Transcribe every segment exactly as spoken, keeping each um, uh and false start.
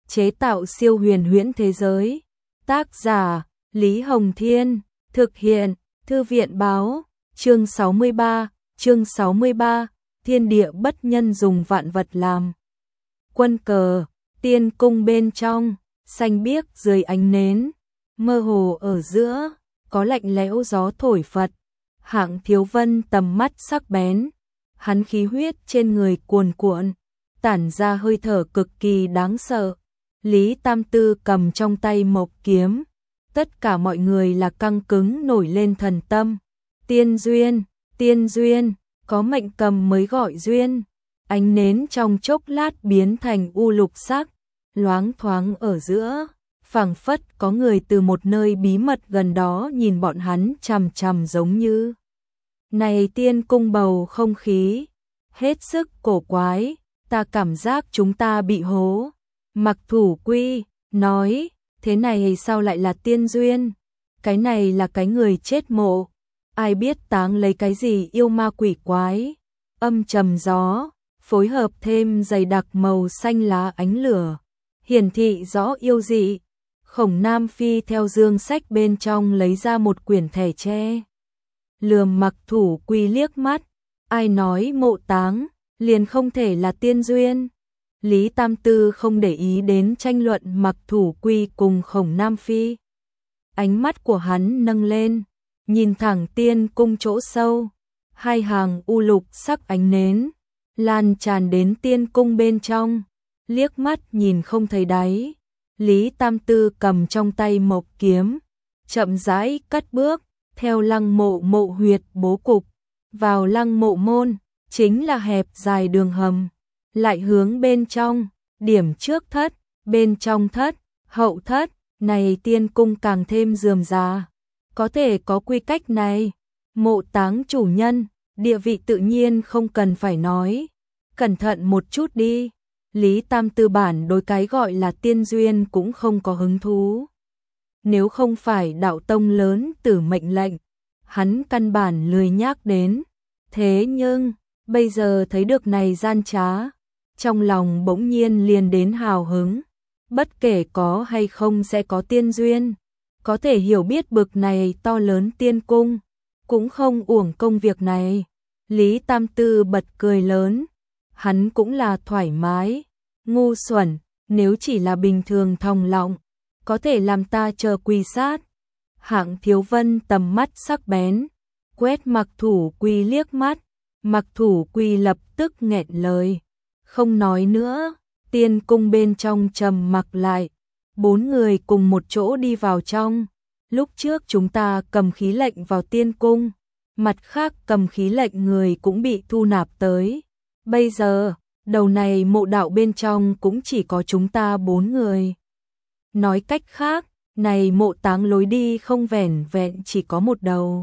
chế tạo siêu huyền huyễn thế giới. Tác giả Lý Hồng Thiên, thực hiện Thư viện Báo. Chương sáu mươi ba, chương sáu mươi ba, thiên địa bất nhân dùng vạn vật làm quân cờ. Tiên cung bên trong, xanh biếc dưới ánh nến, mơ hồ ở giữa, có lạnh lẽo gió thổi phật. Hạng Thiếu Vân tầm mắt sắc bén, hắn khí huyết trên người cuồn cuộn, tản ra hơi thở cực kỳ đáng sợ. Lý Tam Tư cầm trong tay mộc kiếm, tất cả mọi người là căng cứng nổi lên thần tâm. Tiên duyên, tiên duyên, có mệnh cầm mới gọi duyên. Ánh nến trong chốc lát biến thành u lục sắc, loáng thoáng ở giữa, phảng phất có người từ một nơi bí mật gần đó nhìn bọn hắn chằm chằm giống như. Này tiên cung bầu không khí, hết sức cổ quái, ta cảm giác chúng ta bị hố. Mặc Thủ Quy nói, thế này sao lại là tiên duyên? Cái này là cái người chết mộ, ai biết táng lấy cái gì yêu ma quỷ quái. Âm trầm gió, phối hợp thêm dày đặc màu xanh lá ánh lửa, hiển thị rõ yêu dị. Khổng Nam Phi theo dương sách bên trong lấy ra một quyển thẻ tre, lườm Mặc Thủ Quy liếc mắt, ai nói mộ táng liền không thể là tiên duyên. Lý Tam Tư không để ý đến tranh luận Mặc Thủ Quy cùng Khổng Nam Phi. Ánh mắt của hắn nâng lên, nhìn thẳng tiên cung chỗ sâu, hai hàng u lục sắc ánh nến lan tràn đến tiên cung bên trong, liếc mắt nhìn không thấy đáy. Lý Tam Tư cầm trong tay mộc kiếm, chậm rãi cất bước, theo lăng mộ mộ huyệt bố cục, vào lăng mộ môn, chính là hẹp dài đường hầm, lại hướng bên trong, điểm trước thất, bên trong thất, hậu thất, này tiên cung càng thêm rườm rà. Có thể có quy cách này, mộ táng chủ nhân, địa vị tự nhiên không cần phải nói. Cẩn thận một chút đi. Lý Tam Tư bản đối cái gọi là tiên duyên cũng không có hứng thú. Nếu không phải đạo tông lớn tử mệnh lệnh, hắn căn bản lười nhác đến. Thế nhưng, bây giờ thấy được này gian trá, trong lòng bỗng nhiên liền đến hào hứng. Bất kể có hay không sẽ có tiên duyên, có thể hiểu biết bực này to lớn tiên cung, cũng không uổng công việc này. Lý Tam Tư bật cười lớn, hắn cũng là thoải mái, ngu xuẩn, nếu chỉ là bình thường thòng lọng, có thể làm ta chờ quỳ sát. Hạng Thiếu Vân tầm mắt sắc bén, quét Mặc Thủ Quy liếc mắt, Mặc Thủ Quy lập tức nghẹn lời, không nói nữa. Tiên cung bên trong trầm mặc lại, bốn người cùng một chỗ đi vào trong. Lúc trước chúng ta cầm khí lệnh vào tiên cung, mặt khác cầm khí lệnh người cũng bị thu nạp tới. Bây giờ, đầu này mộ đạo bên trong cũng chỉ có chúng ta bốn người. Nói cách khác, này mộ táng lối đi không vẻn vẹn chỉ có một đầu.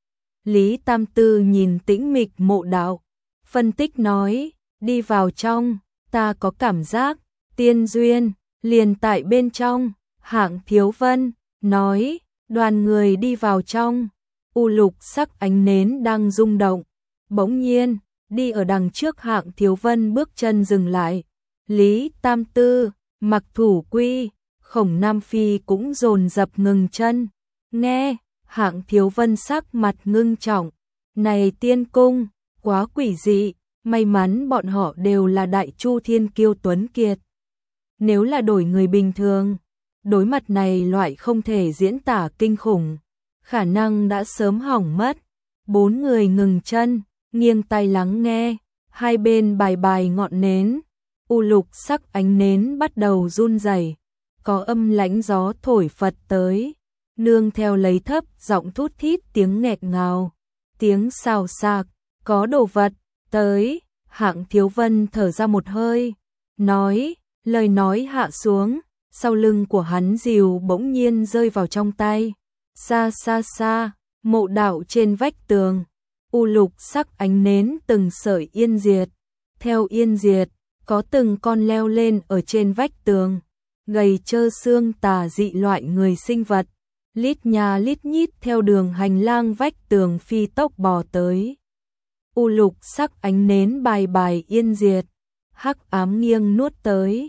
Lý Tam Tư nhìn tĩnh mịch mộ đạo, phân tích nói, đi vào trong, ta có cảm giác, tiên duyên, liền tại bên trong. Hạng Thiếu Vân nói, đoàn người đi vào trong, u lục sắc ánh nến đang rung động. Bỗng nhiên, đi ở đằng trước Hạng Thiếu Vân bước chân dừng lại. Lý Tam Tư, Mặc Thủ Quy, Khổng Nam Phi cũng dồn dập ngừng chân. Nghe, Hạng Thiếu Vân sắc mặt ngưng trọng, này tiên cung, quá quỷ dị. May mắn bọn họ đều là đại chu thiên kiêu tuấn kiệt. Nếu là đổi người bình thường, đối mặt này loại không thể diễn tả kinh khủng, khả năng đã sớm hỏng mất. Bốn người ngừng chân, nghiêng tai lắng nghe, hai bên bài bài ngọn nến, u lục sắc ánh nến bắt đầu run rẩy, có âm lãnh gió thổi phật tới, nương theo lấy thấp giọng thút thít tiếng nghẹt ngào, tiếng xào xạc, có đồ vật tới. Hạng Thiếu Vân thở ra một hơi, nói, lời nói hạ xuống, sau lưng của hắn rìu bỗng nhiên rơi vào trong tay. Xa xa xa, mộ đạo trên vách tường, u lục sắc ánh nến từng sợi yên diệt. Theo yên diệt, có từng con leo lên ở trên vách tường, gầy trơ xương tà dị loại người sinh vật, lít nhà lít nhít theo đường hành lang vách tường phi tốc bò tới. U lục sắc ánh nến bài bài yên diệt, hắc ám nghiêng nuốt tới.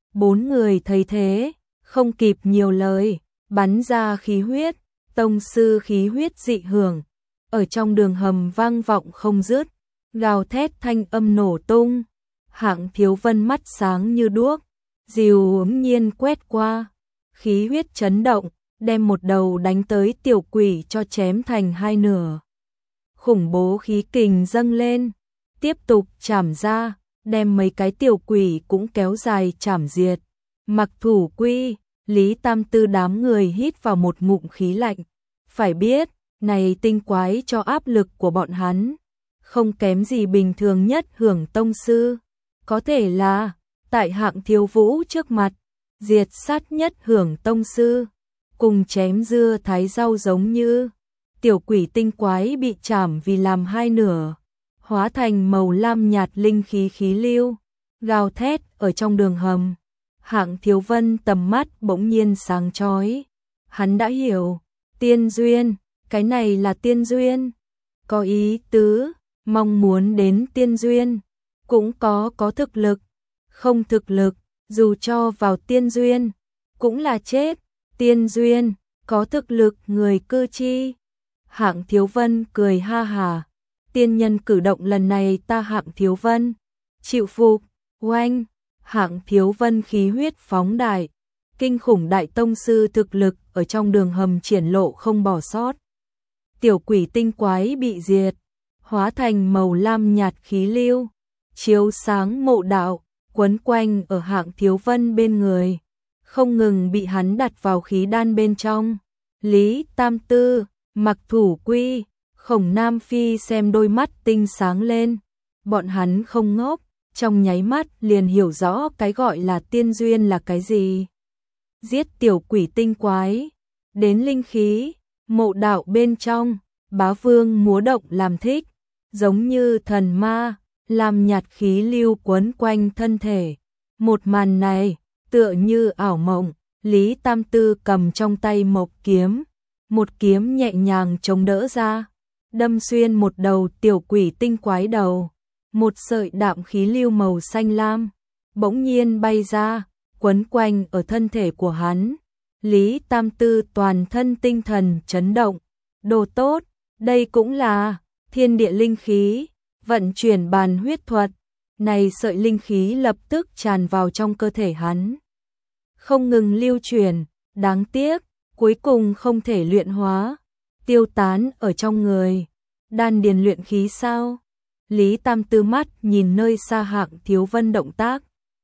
Bốn người thấy thế, không kịp nhiều lời, bắn ra khí huyết, tông sư khí huyết dị hưởng, ở trong đường hầm vang vọng không dứt, gào thét thanh âm nổ tung. Hạng Thiếu Vân mắt sáng như đuốc, diều ứng nhiên quét qua, khí huyết chấn động, đem một đầu đánh tới tiểu quỷ cho chém thành hai nửa. Khủng bố khí kình dâng lên, tiếp tục chảm ra, đem mấy cái tiểu quỷ cũng kéo dài chảm diệt. Mặc Thủ Quy, Lý Tam Tư đám người hít vào một ngụm khí lạnh, phải biết, này tinh quái cho áp lực của bọn hắn, không kém gì bình thường nhất hưởng tông sư, có thể là tại Hạng Thiếu Vũ trước mặt, diệt sát nhất hưởng tông sư, cùng chém dưa thái rau giống như. Tiểu quỷ tinh quái bị chảm vì làm hai nửa, hóa thành màu lam nhạt linh khí khí lưu, gào thét ở trong đường hầm. Hạng Thiếu Vân tầm mắt bỗng nhiên sáng chói, hắn đã hiểu, tiên duyên, cái này là tiên duyên, có ý tứ, mong muốn đến tiên duyên, cũng có có thực lực, không thực lực, dù cho vào tiên duyên, cũng là chết, tiên duyên, có thực lực người cư chi. Hạng Thiếu Vân cười ha hà, tiên nhân cử động lần này ta Hạng Thiếu Vân, chịu phục, oanh, Hạng Thiếu Vân khí huyết phóng đại, kinh khủng đại tông sư thực lực ở trong đường hầm triển lộ không bỏ sót. Tiểu quỷ tinh quái bị diệt, hóa thành màu lam nhạt khí lưu, chiếu sáng mộ đạo, quấn quanh ở Hạng Thiếu Vân bên người, không ngừng bị hắn đặt vào khí đan bên trong. Lý Tam Tư, Mặc Thủ Quy, Khổng Nam Phi xem đôi mắt tinh sáng lên, bọn hắn không ngốc, trong nháy mắt liền hiểu rõ cái gọi là tiên duyên là cái gì. Giết tiểu quỷ tinh quái, đến linh khí, mộ đạo bên trong, bá vương múa động làm thích, giống như thần ma, làm nhạt khí lưu quấn quanh thân thể. Một màn này, tựa như ảo mộng, Lý Tam Tư cầm trong tay mộc kiếm, một kiếm nhẹ nhàng chống đỡ ra, đâm xuyên một đầu tiểu quỷ tinh quái đầu. Một sợi đạm khí lưu màu xanh lam, bỗng nhiên bay ra, quấn quanh ở thân thể của hắn. Lý Tam Tư toàn thân tinh thần chấn động, đồ tốt, đây cũng là thiên địa linh khí, vận chuyển bàn huyết thuật, này sợi linh khí lập tức tràn vào trong cơ thể hắn. Không ngừng lưu chuyển, đáng tiếc, cuối cùng không thể luyện hóa, tiêu tán ở trong người. Đan điền luyện khí sao? Lý Tam Tư mắt nhìn nơi xa Hạng Thiếu Vân động tác,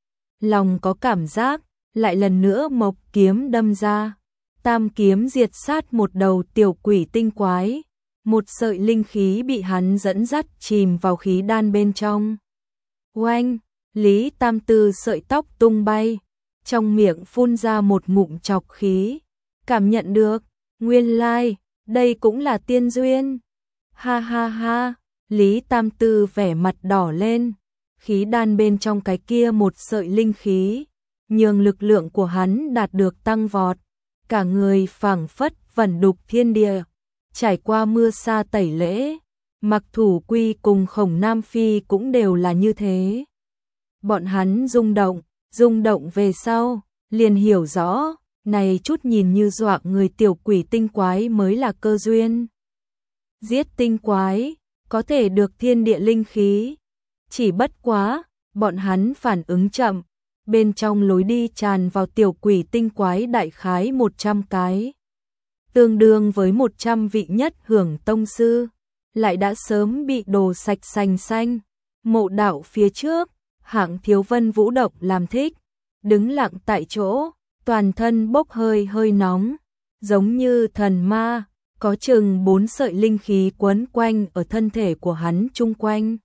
lòng có cảm giác, lại lần nữa mộc kiếm đâm ra, tam kiếm diệt sát một đầu tiểu quỷ tinh quái, một sợi linh khí bị hắn dẫn dắt chìm vào khí đan bên trong. Oanh, Lý Tam Tư sợi tóc tung bay, trong miệng phun ra một ngụm trọc khí, cảm nhận được, nguyên lai, đây cũng là tiên duyên. Ha ha ha. Lý Tam Tư vẻ mặt đỏ lên, khí đan bên trong cái kia một sợi linh khí, nhường lực lượng của hắn đạt được tăng vọt, cả người phảng phất vẩn đục thiên địa, trải qua mưa sa tẩy lễ. Mặc Thủ Quy cùng Khổng Nam Phi cũng đều là như thế. Bọn hắn rung động, rung động về sau, liền hiểu rõ, này chút nhìn như dọa người tiểu quỷ tinh quái mới là cơ duyên. Giết tinh quái, có thể được thiên địa linh khí. Chỉ bất quá, bọn hắn phản ứng chậm, bên trong lối đi tràn vào tiểu quỷ tinh quái đại khái một trăm cái. Tương đương với một trăm vị nhất hưởng tông sư, lại đã sớm bị đồ sạch sành xanh. Mộ đạo phía trước, Hạng Thiếu Vân vũ động làm thích, đứng lặng tại chỗ, toàn thân bốc hơi hơi nóng, giống như thần ma. Có chừng bốn sợi linh khí quấn quanh ở thân thể của hắn chung quanh.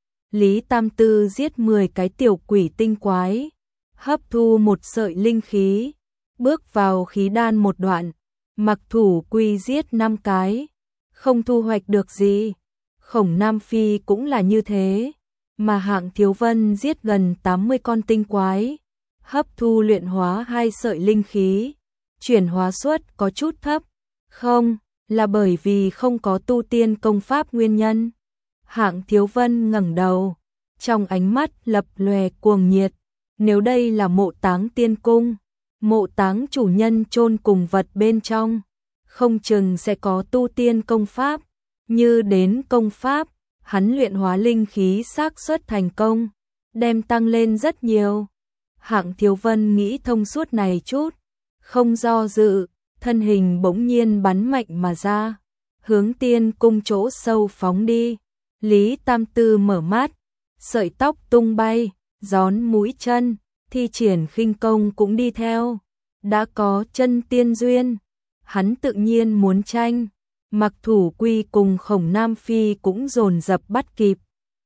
Lý Tam Tư giết mười cái tiểu quỷ tinh quái, hấp thu một sợi linh khí, bước vào khí đan một đoạn. Mặc Thủ Quy giết năm cái, không thu hoạch được gì. Khổng Nam Phi cũng là như thế, mà Hạng Thiếu Vân giết gần tám mươi con tinh quái, hấp thu luyện hóa hai sợi linh khí, chuyển hóa suất có chút thấp. Không, là bởi vì không có tu tiên công pháp nguyên nhân. Hạng Thiếu Vân ngẩng đầu, trong ánh mắt lập lòe cuồng nhiệt, nếu đây là mộ táng tiên cung, mộ táng chủ nhân chôn cùng vật bên trong, không chừng sẽ có tu tiên công pháp, như đến công pháp, hắn luyện hóa linh khí xác suất thành công, đem tăng lên rất nhiều. Hạng Thiếu Vân nghĩ thông suốt này chút, không do dự, thân hình bỗng nhiên bắn mạnh mà ra, hướng tiên cung chỗ sâu phóng đi. Lý Tam Tư mở mắt, sợi tóc tung bay, gión mũi chân, thi triển khinh công cũng đi theo. Đã có chân tiên duyên, hắn tự nhiên muốn tranh. Mặc Thủ Quy cùng Khổng Nam Phi cũng dồn dập bắt kịp.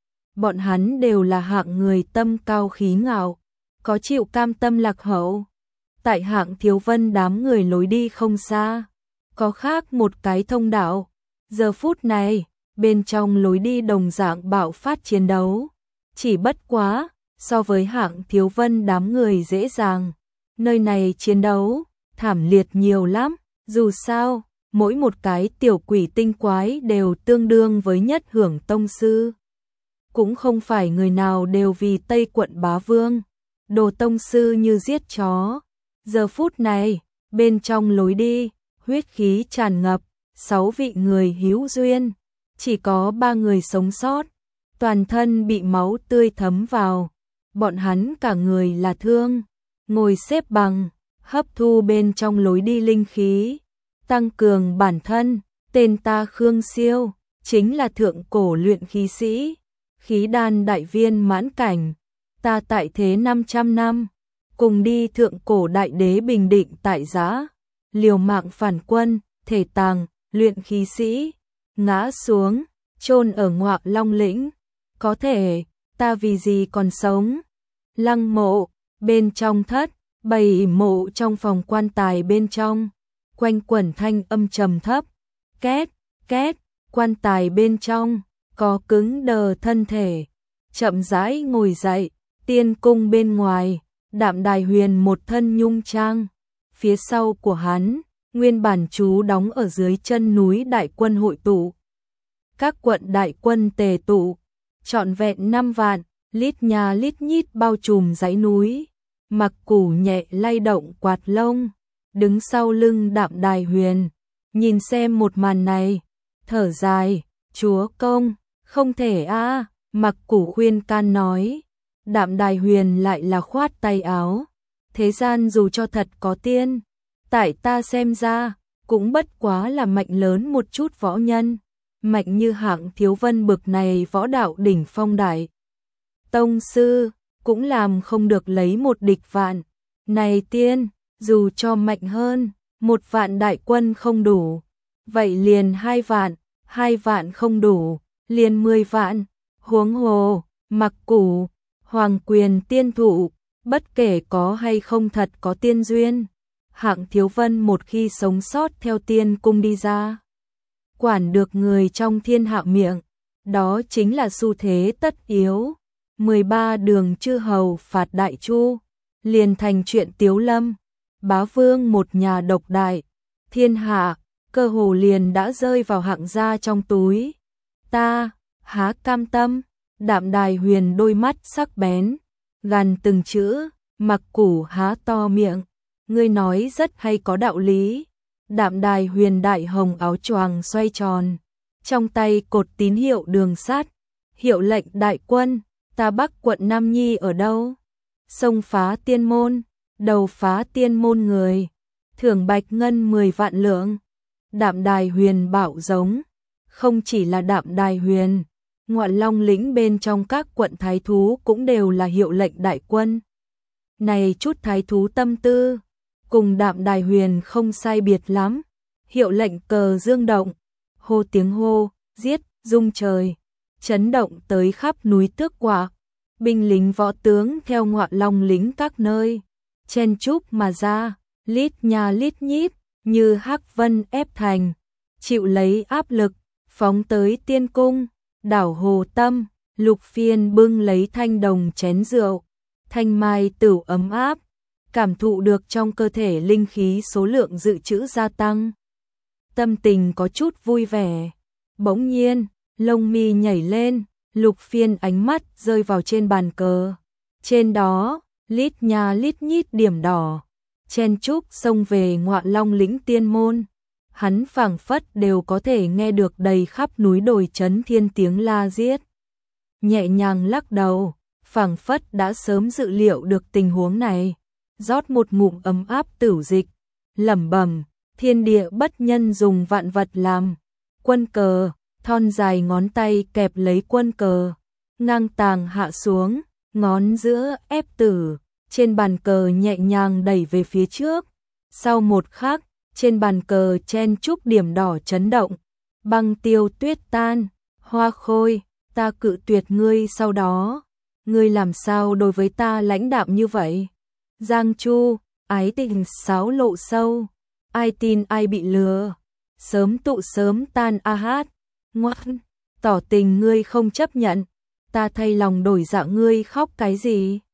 Bọn hắn đều là hạng người tâm cao khí ngạo, có chịu cam tâm lạc hậu. Tại Hạng Thiếu Vân đám người lối đi không xa, có khác một cái thông đạo. Giờ phút này, bên trong lối đi đồng dạng bạo phát chiến đấu. Chỉ bất quá, so với Hạng Thiếu Vân đám người dễ dàng. Nơi này chiến đấu, thảm liệt nhiều lắm, dù sao, mỗi một cái tiểu quỷ tinh quái đều tương đương với nhất hưởng tông sư. Cũng không phải người nào đều vì Tây quận bá vương, đồ tông sư như giết chó. Giờ phút này, bên trong lối đi, huyết khí tràn ngập, sáu vị người hữu duyên, chỉ có ba người sống sót, toàn thân bị máu tươi thấm vào, bọn hắn cả người là thương, ngồi xếp bằng, hấp thu bên trong lối đi linh khí, tăng cường bản thân. Tên ta Khương Siêu, chính là thượng cổ luyện khí sĩ, khí đan đại viên mãn cảnh, ta tại thế năm trăm năm, cùng đi thượng cổ đại đế bình định tại giã, liều mạng phản quân, thể tàng, luyện khí sĩ, ngã xuống, chôn ở Ngọa Long lĩnh, có thể, ta vì gì còn sống? Lăng mộ, bên trong thất, bày mộ trong phòng quan tài bên trong, quanh quẩn thanh âm trầm thấp, két, két, quan tài bên trong, có cứng đờ thân thể, chậm rãi ngồi dậy, tiên cung bên ngoài, Đạm Đài Huyền một thân nhung trang, phía sau của hắn, nguyên bản chú đóng ở dưới chân núi đại quân hội tụ. Các quận đại quân tề tụ, trọn vẹn năm vạn, lít nhà lít nhít bao trùm dãy núi. Mặc Củ nhẹ lay động quạt lông, đứng sau lưng Đạm Đài Huyền, nhìn xem một màn này, thở dài, chúa công, không thể a. Mặc Củ khuyên can nói. Đạm Đài Huyền lại là khoát tay áo, thế gian dù cho thật có tiên, tại ta xem ra, cũng bất quá là mạnh lớn một chút võ nhân, mạnh như Hạng Thiếu Vân bực này võ đạo đỉnh phong đại tông sư, cũng làm không được lấy một địch vạn. Này tiên, dù cho mạnh hơn, một vạn đại quân không đủ, vậy liền hai vạn, hai vạn không đủ, liền mười vạn, huống hồ, Mặc Củ, Hoàng Quyền tiên thụ, bất kể có hay không thật có tiên duyên, Hạng Thiếu Vân một khi sống sót theo tiên cung đi ra, quản được người trong thiên hạ miệng, đó chính là xu thế tất yếu. mười ba đường chư hầu phạt Đại Chu, liền thành chuyện tiếu lâm, bá vương một nhà độc đại, thiên hạ, cơ hồ liền đã rơi vào Hạng gia trong túi. Ta, há cam tâm. Đạm Đài Huyền đôi mắt sắc bén, gằn từng chữ. Mặc Củ há to miệng, ngươi nói rất hay có đạo lý. Đạm Đài Huyền đại hồng áo choàng xoay tròn, trong tay cột tín hiệu đường sắt, hiệu lệnh đại quân. Ta Bắc quận Nam Nhi ở đâu? Xông phá tiên môn, đầu phá tiên môn người, thưởng bạch ngân mười vạn lượng. Đạm Đài Huyền bạo giống, không chỉ là Đạm Đài Huyền, Ngọa Long lĩnh bên trong các quận thái thú cũng đều là hiệu lệnh đại quân. Này chút thái thú tâm tư, cùng Đạm Đài Huyền không sai biệt lắm, hiệu lệnh cờ dương động, hô tiếng hô, giết, rung trời, chấn động tới khắp núi Tước Quạ. Binh lính võ tướng theo Ngọa Long lĩnh các nơi, chen chúc mà ra, lít nhà lít nhít, như hắc vân ép thành, chịu lấy áp lực, phóng tới tiên cung. Đảo Hồ Tâm, Lục Phiên bưng lấy thanh đồng chén rượu, thanh mai tửu ấm áp, cảm thụ được trong cơ thể linh khí số lượng dự trữ gia tăng. Tâm tình có chút vui vẻ, bỗng nhiên, lông mi nhảy lên, Lục Phiên ánh mắt rơi vào trên bàn cờ. Trên đó, lít nha lít nhít điểm đỏ, chen chúc xông về Ngọa Long lĩnh tiên môn. Hắn phảng phất đều có thể nghe được đầy khắp núi đồi chấn thiên tiếng la giết. Nhẹ nhàng lắc đầu, phảng phất đã sớm dự liệu được tình huống này, rót một ngụm ấm áp tửu dịch, lẩm bẩm, thiên địa bất nhân dùng vạn vật làm quân cờ, thon dài ngón tay kẹp lấy quân cờ, ngang tàng hạ xuống, ngón giữa ép tử, trên bàn cờ nhẹ nhàng đẩy về phía trước. Sau một khắc, trên bàn cờ chen chúc điểm đỏ chấn động, băng tiêu tuyết tan, hoa khôi, ta cự tuyệt ngươi sau đó, ngươi làm sao đối với ta lãnh đạm như vậy? Giang Chu, ái tình sáo lộ sâu, ai tin ai bị lừa, sớm tụ sớm tan a hát, ngoan, tỏ tình ngươi không chấp nhận, ta thay lòng đổi dạ ngươi khóc cái gì?